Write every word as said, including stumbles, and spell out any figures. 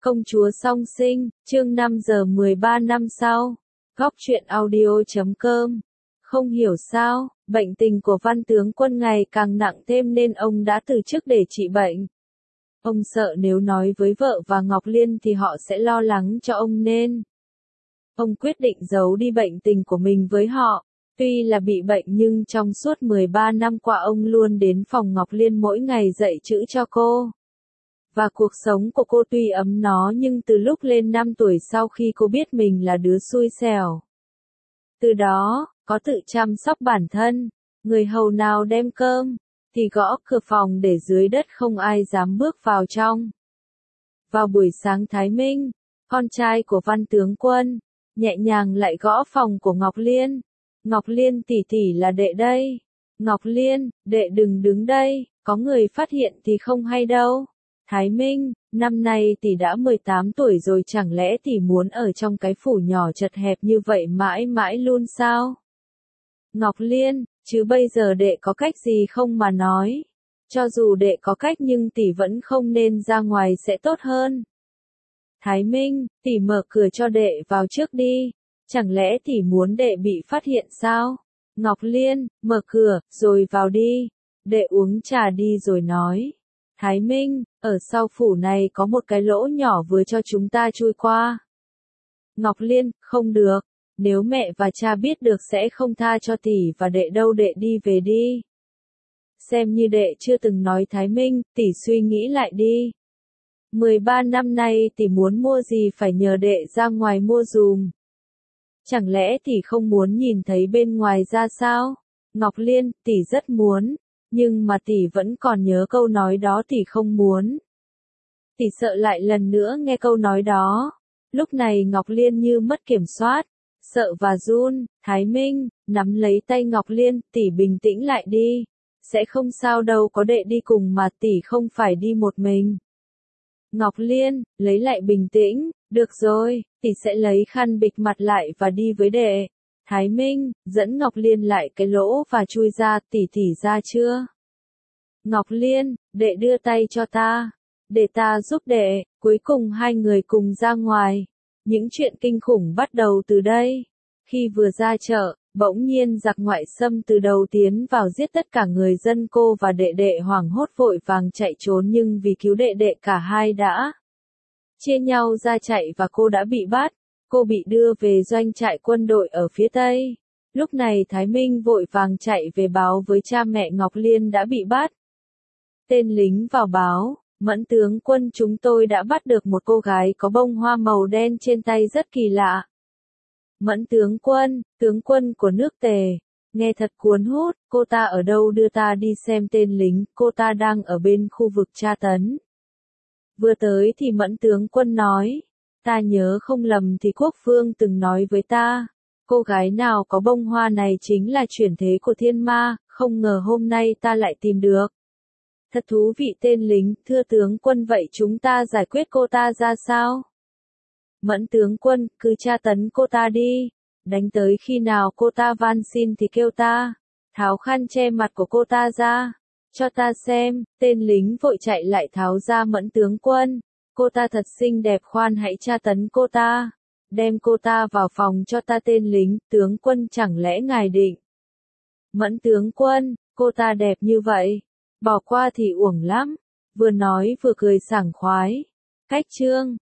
Công chúa song sinh, chương năm giờ mười ba năm sau. Góc truyện audio chấm com. Không hiểu sao, bệnh tình của Văn tướng Quân ngày càng nặng thêm nên ông đã từ chức để trị bệnh. Ông sợ nếu nói với vợ và Ngọc Liên thì họ sẽ lo lắng cho ông nên ông quyết định giấu đi bệnh tình của mình với họ. Tuy là bị bệnh nhưng trong suốt mười ba năm qua ông luôn đến phòng Ngọc Liên mỗi ngày dạy chữ cho cô. Và cuộc sống của cô tuy ấm no nhưng từ lúc lên năm tuổi sau khi cô biết mình là đứa xui xẻo. Từ đó, có tự chăm sóc bản thân, người hầu nào đem cơm, thì gõ cửa phòng để dưới đất không ai dám bước vào trong. Vào buổi sáng Thái Minh, con trai của Văn tướng Quân, nhẹ nhàng lại gõ phòng của Ngọc Liên. Ngọc Liên tỷ tỷ là đệ đây. Ngọc Liên, đệ đừng đứng đây, có người phát hiện thì không hay đâu. Thái Minh, năm nay tỷ đã mười tám tuổi rồi, chẳng lẽ tỷ muốn ở trong cái phủ nhỏ chật hẹp như vậy mãi mãi luôn sao? Ngọc Liên, chứ bây giờ đệ có cách gì không mà nói? Cho dù đệ có cách nhưng tỷ vẫn không nên ra ngoài sẽ tốt hơn. Thái Minh, tỷ mở cửa cho đệ vào trước đi. Chẳng lẽ tỷ muốn đệ bị phát hiện sao? Ngọc Liên, mở cửa, rồi vào đi. Đệ uống trà đi rồi nói. Thái Minh, ở sau phủ này có một cái lỗ nhỏ vừa cho chúng ta chui qua. Ngọc Liên, không được. Nếu mẹ và cha biết được sẽ không tha cho tỷ và đệ đâu, đệ đi về đi. Xem như đệ chưa từng nói. Thái Minh, tỷ suy nghĩ lại đi. mười ba năm nay tỷ muốn mua gì phải nhờ đệ ra ngoài mua dùm. Chẳng lẽ tỷ không muốn nhìn thấy bên ngoài ra sao? Ngọc Liên, tỷ rất muốn, nhưng mà tỷ vẫn còn nhớ câu nói đó, tỷ không muốn. Tỷ sợ lại lần nữa nghe câu nói đó. Lúc này Ngọc Liên như mất kiểm soát, sợ và run. Thái Minh, nắm lấy tay Ngọc Liên, tỷ bình tĩnh lại đi. Sẽ không sao đâu, có đệ đi cùng mà, tỷ không phải đi một mình. Ngọc Liên, lấy lại bình tĩnh, được rồi, tỷ sẽ lấy khăn bịt mặt lại và đi với đệ. Thái Minh, dẫn Ngọc Liên lại cái lỗ và chui ra. Tỷ tỷ ra chưa? Ngọc Liên, đệ đưa tay cho ta. Để ta giúp đệ. Cuối cùng hai người cùng ra ngoài. Những chuyện kinh khủng bắt đầu từ đây. Khi vừa ra chợ, bỗng nhiên giặc ngoại xâm từ đầu tiến vào giết tất cả người dân. Cô và đệ đệ hoảng hốt vội vàng chạy trốn, nhưng vì cứu đệ đệ cả hai đã chia nhau ra chạy và cô đã bị bắt. Cô bị đưa về doanh trại quân đội ở phía Tây. Lúc này Thái Minh vội vàng chạy về báo với cha mẹ Ngọc Liên đã bị bắt. Tên lính vào báo, Mẫn tướng quân, chúng tôi đã bắt được một cô gái có bông hoa màu đen trên tay rất kỳ lạ. Mẫn tướng quân, tướng quân của nước Tề, nghe thật cuốn hút. Cô ta ở đâu, đưa ta đi xem. Tên lính, cô ta đang ở bên khu vực tra tấn. Vừa tới thì Mẫn tướng quân nói, ta nhớ không lầm thì Quốc Vương từng nói với ta, cô gái nào có bông hoa này chính là chuyển thế của thiên ma, không ngờ hôm nay ta lại tìm được. Thật thú vị. Tên lính, thưa tướng quân, vậy chúng ta giải quyết cô ta ra sao? Mẫn tướng quân, cứ tra tấn cô ta đi, đánh tới khi nào cô ta van xin thì kêu ta, tháo khăn che mặt của cô ta ra, cho ta xem. Tên lính vội chạy lại tháo ra. Mẫn tướng quân, cô ta thật xinh đẹp, khoan hãy tra tấn cô ta, đem cô ta vào phòng cho ta. Tên lính, tướng quân, chẳng lẽ ngài định? Mẫn tướng quân, cô ta đẹp như vậy, bỏ qua thì uổng lắm. Vừa nói vừa cười sảng khoái. Cách chương